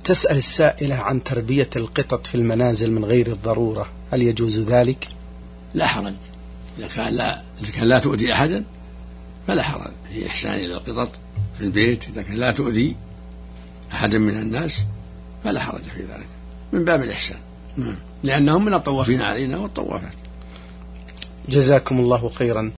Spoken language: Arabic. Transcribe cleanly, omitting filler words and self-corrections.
تسأل السائلة عن تربية القطط في المنازل من غير الضرورة، هل يجوز ذلك؟ لا حرج، إذا كان لا تؤذي أحدا فلا حرج، هي إحسان إلى القطط في البيت. إذا كان لا تؤذي أحدا من الناس فلا حرج في ذلك، من باب الإحسان، لأنهم من الطوافين علينا والطوافات. جزاكم الله خيرا.